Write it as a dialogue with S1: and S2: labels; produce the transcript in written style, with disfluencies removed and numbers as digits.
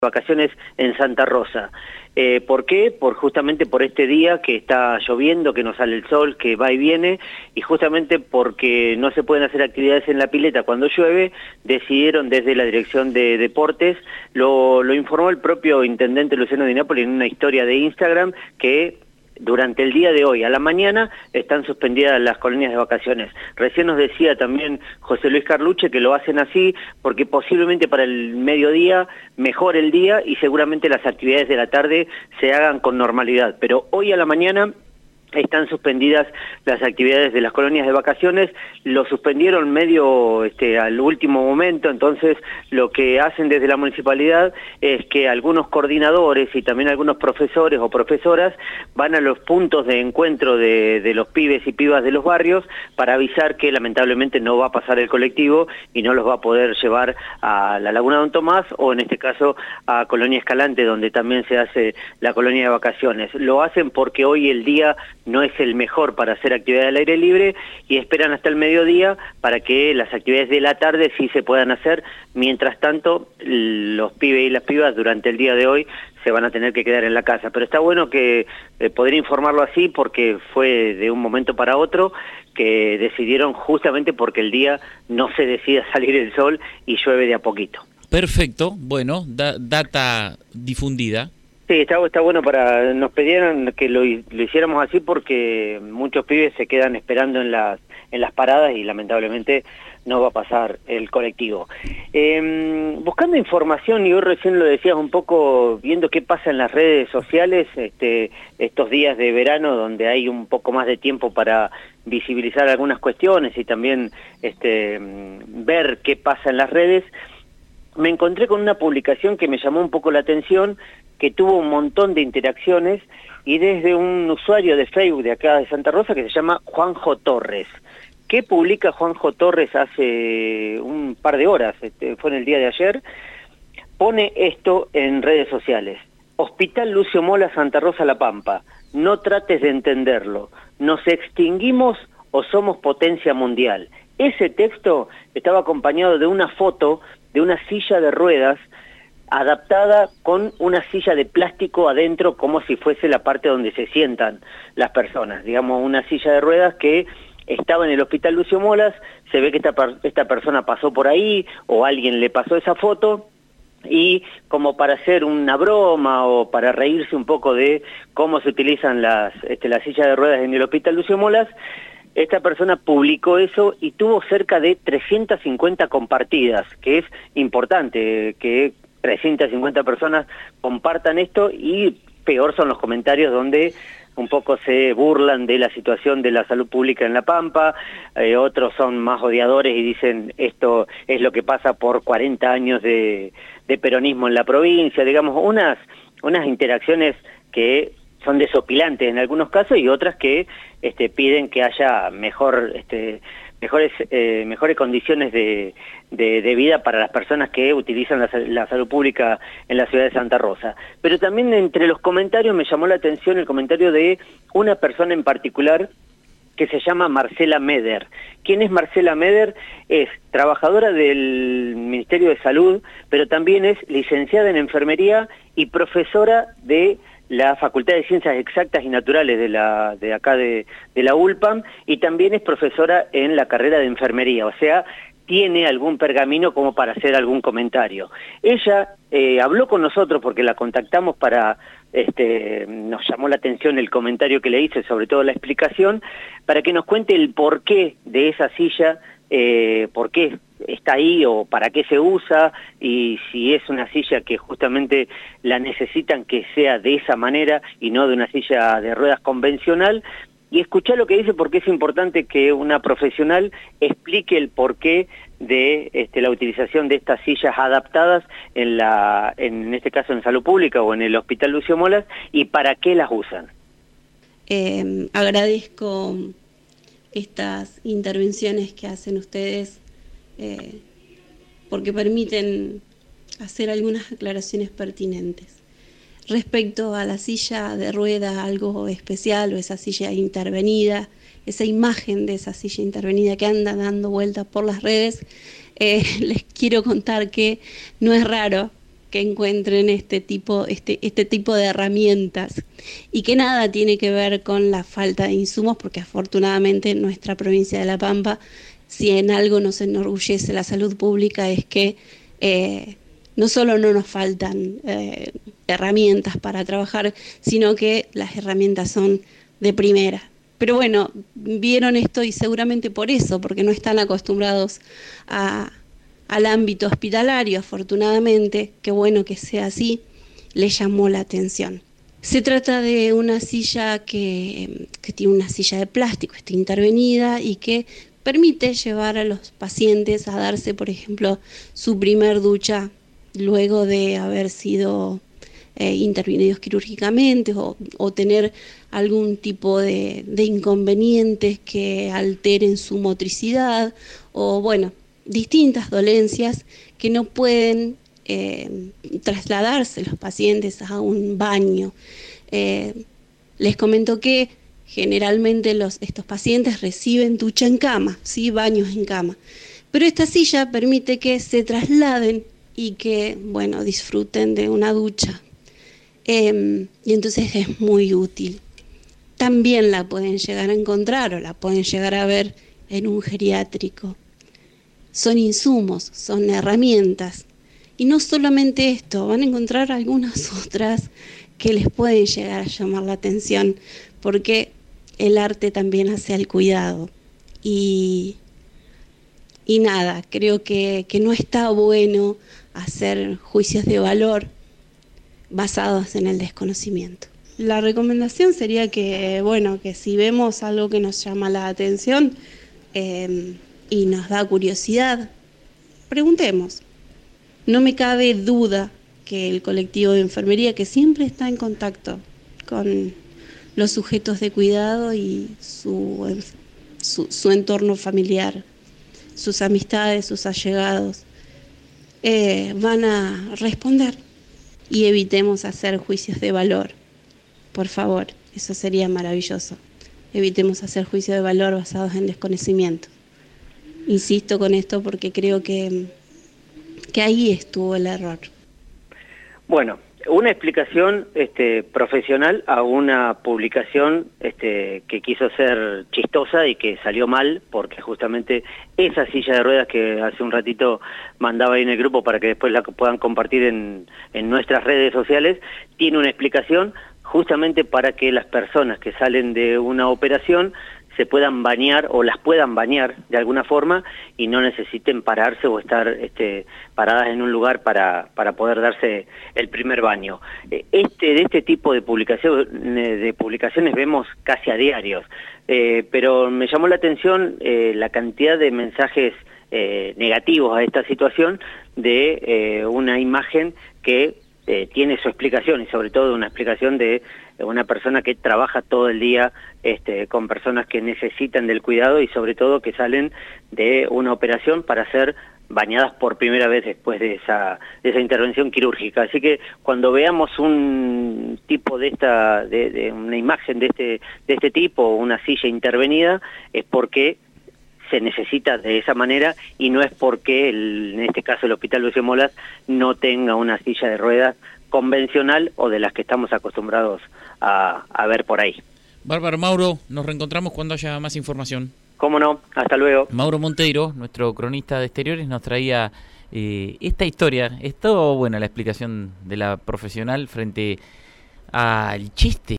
S1: vacaciones en Santa Rosa. ¿Por qué? Justamente por este día que está lloviendo, que no sale el sol, que va y viene, y justamente porque no se pueden hacer actividades en la pileta cuando llueve, decidieron desde la Dirección de Deportes, lo informó el propio intendente Luciano Di Napoli en una historia de Instagram, que durante el día de hoy, a la mañana, están suspendidas las colonias de vacaciones. Recién nos decía también José Luis Carluche que lo hacen así porque posiblemente para el mediodía mejore el día y seguramente las actividades de la tarde se hagan con normalidad. Pero hoy a la mañana están suspendidas las actividades de las colonias de vacaciones, lo suspendieron medio al último momento, entonces lo que hacen desde la municipalidad es que algunos coordinadores y también algunos profesores o profesoras van a los puntos de encuentro de los pibes y pibas de los barrios para avisar que lamentablemente no va a pasar el colectivo y no los va a poder llevar a la Laguna Don Tomás o en este caso a Colonia Escalante, donde también se hace la colonia de vacaciones. Lo hacen porque hoy el día no es el mejor para hacer actividad al aire libre y esperan hasta el mediodía para que las actividades de la tarde sí se puedan hacer. Mientras tanto, los pibes y las pibas durante el día de hoy se van a tener que quedar en la casa. Pero está bueno que poder informarlo así porque fue de un momento para otro que decidieron justamente porque el día no se decide salir el sol y llueve de a poquito.
S2: Perfecto, bueno, data difundida.
S1: Sí, está bueno nos pidieron que lo hiciéramos así porque muchos pibes se quedan esperando en las paradas y lamentablemente no va a pasar el colectivo. Buscando información, y hoy recién lo decías un poco, viendo qué pasa en las redes sociales, estos días de verano donde hay un poco más de tiempo para visibilizar algunas cuestiones y también ver qué pasa en las redes, me encontré con una publicación que me llamó un poco la atención, que tuvo un montón de interacciones, y desde un usuario de Facebook de acá de Santa Rosa que se llama Juanjo Torres. ¿Qué publica Juanjo Torres hace un par de horas? Fue en el día de ayer. Pone esto en redes sociales. Hospital Lucio Mola, Santa Rosa, La Pampa. No trates de entenderlo. ¿Nos extinguimos o somos potencia mundial? Ese texto estaba acompañado de una foto de una silla de ruedas adaptada con una silla de plástico adentro como si fuese la parte donde se sientan las personas. Digamos, una silla de ruedas que estaba en el Hospital Lucio Molas, se ve que esta persona pasó por ahí o alguien le pasó esa foto y como para hacer una broma o para reírse un poco de cómo se utilizan las sillas de ruedas en el Hospital Lucio Molas, esta persona publicó eso y tuvo cerca de 350 compartidas, que es importante que 350 personas compartan esto, y peor son los comentarios donde un poco se burlan de la situación de la salud pública en La Pampa, otros son más odiadores y dicen esto es lo que pasa por 40 años de peronismo en la provincia, digamos, unas interacciones que son desopilantes en algunos casos y otras que piden que haya mejores condiciones de vida para las personas que utilizan la salud pública en la ciudad de Santa Rosa. Pero también entre los comentarios me llamó la atención el comentario de una persona en particular que se llama Marcela Meder. ¿Quién es Marcela Meder? Es trabajadora del Ministerio de Salud, pero también es licenciada en enfermería y profesora de la Facultad de Ciencias Exactas y Naturales de acá de la ULPAM, y también es profesora en la carrera de enfermería, o sea, tiene algún pergamino como para hacer algún comentario. Ella habló con nosotros porque la contactamos nos llamó la atención el comentario que le hice, sobre todo la explicación, para que nos cuente el porqué de esa silla, por qué está ahí o para qué se usa, y si es una silla que justamente la necesitan que sea de esa manera y no de una silla de ruedas convencional, y escuchar lo que dice porque es importante que una profesional explique el porqué de la utilización de estas sillas adaptadas en este caso en salud pública o en el Hospital Lucio Molas, y para qué las usan.
S3: Agradezco estas intervenciones que hacen ustedes porque permiten hacer algunas aclaraciones pertinentes. Respecto a la silla de ruedas, algo especial, o esa silla intervenida, esa imagen de esa silla intervenida que anda dando vueltas por las redes, les quiero contar que no es raro que encuentren este tipo de herramientas y que nada tiene que ver con la falta de insumos, porque afortunadamente en nuestra provincia de La Pampa, si en algo nos enorgullece la salud pública, es que no solo no nos faltan herramientas para trabajar, sino que las herramientas son de primera. Pero bueno, vieron esto y seguramente por eso, porque no están acostumbrados al ámbito hospitalario, afortunadamente, qué bueno que sea así, les llamó la atención. Se trata de una silla que tiene una silla de plástico, está intervenida y que permite llevar a los pacientes a darse, por ejemplo, su primer ducha luego de haber sido intervenidos quirúrgicamente o tener algún tipo de inconvenientes que alteren su motricidad o, bueno, distintas dolencias que no pueden trasladarse los pacientes a un baño. Les comento que generalmente estos pacientes reciben ducha en cama, ¿sí? Baños en cama, pero esta silla permite que se trasladen y que, bueno, disfruten de una ducha. Y entonces es muy útil. También la pueden llegar a encontrar o la pueden llegar a ver en un geriátrico. Son insumos, son herramientas. Y no solamente esto, van a encontrar algunas otras que les pueden llegar a llamar la atención, porque el arte también hace al cuidado. Y nada, creo que no está bueno hacer juicios de valor basados en el desconocimiento. La recomendación sería que, bueno, que si vemos algo que nos llama la atención y nos da curiosidad, preguntemos. No me cabe duda que el colectivo de enfermería, que siempre está en contacto con los sujetos de cuidado y su entorno familiar, sus amistades, sus allegados, van a responder. Y evitemos hacer juicios de valor, por favor, eso sería maravilloso. Evitemos hacer juicios de valor basados en desconocimiento. Insisto con esto porque creo que ahí estuvo el error.
S1: Bueno, una explicación profesional a una publicación que quiso ser chistosa y que salió mal, porque justamente esa silla de ruedas que hace un ratito mandaba ahí en el grupo para que después la puedan compartir en nuestras redes sociales, tiene una explicación justamente para que las personas que salen de una operación se puedan bañar o las puedan bañar de alguna forma y no necesiten pararse o estar paradas en un lugar para poder darse el primer baño. De este tipo de publicaciones vemos casi a diarios, pero me llamó la atención la cantidad de mensajes negativos a esta situación de una imagen que tiene su explicación y sobre todo una explicación de una persona que trabaja todo el día con personas que necesitan del cuidado y sobre todo que salen de una operación para ser bañadas por primera vez después de esa intervención quirúrgica. Así que cuando veamos un tipo de una imagen de este tipo, una silla intervenida, es porque se necesita de esa manera y no es porque en este caso el Hospital Lucio Molas no tenga una silla de ruedas convencional o de las que estamos acostumbrados a ver por ahí.
S2: Bárbaro, Mauro, nos reencontramos cuando haya más información.
S1: Cómo no, hasta luego.
S2: Mauro Monteiro, nuestro cronista de exteriores, nos traía esta historia. Es todo buena la explicación de la profesional frente al chiste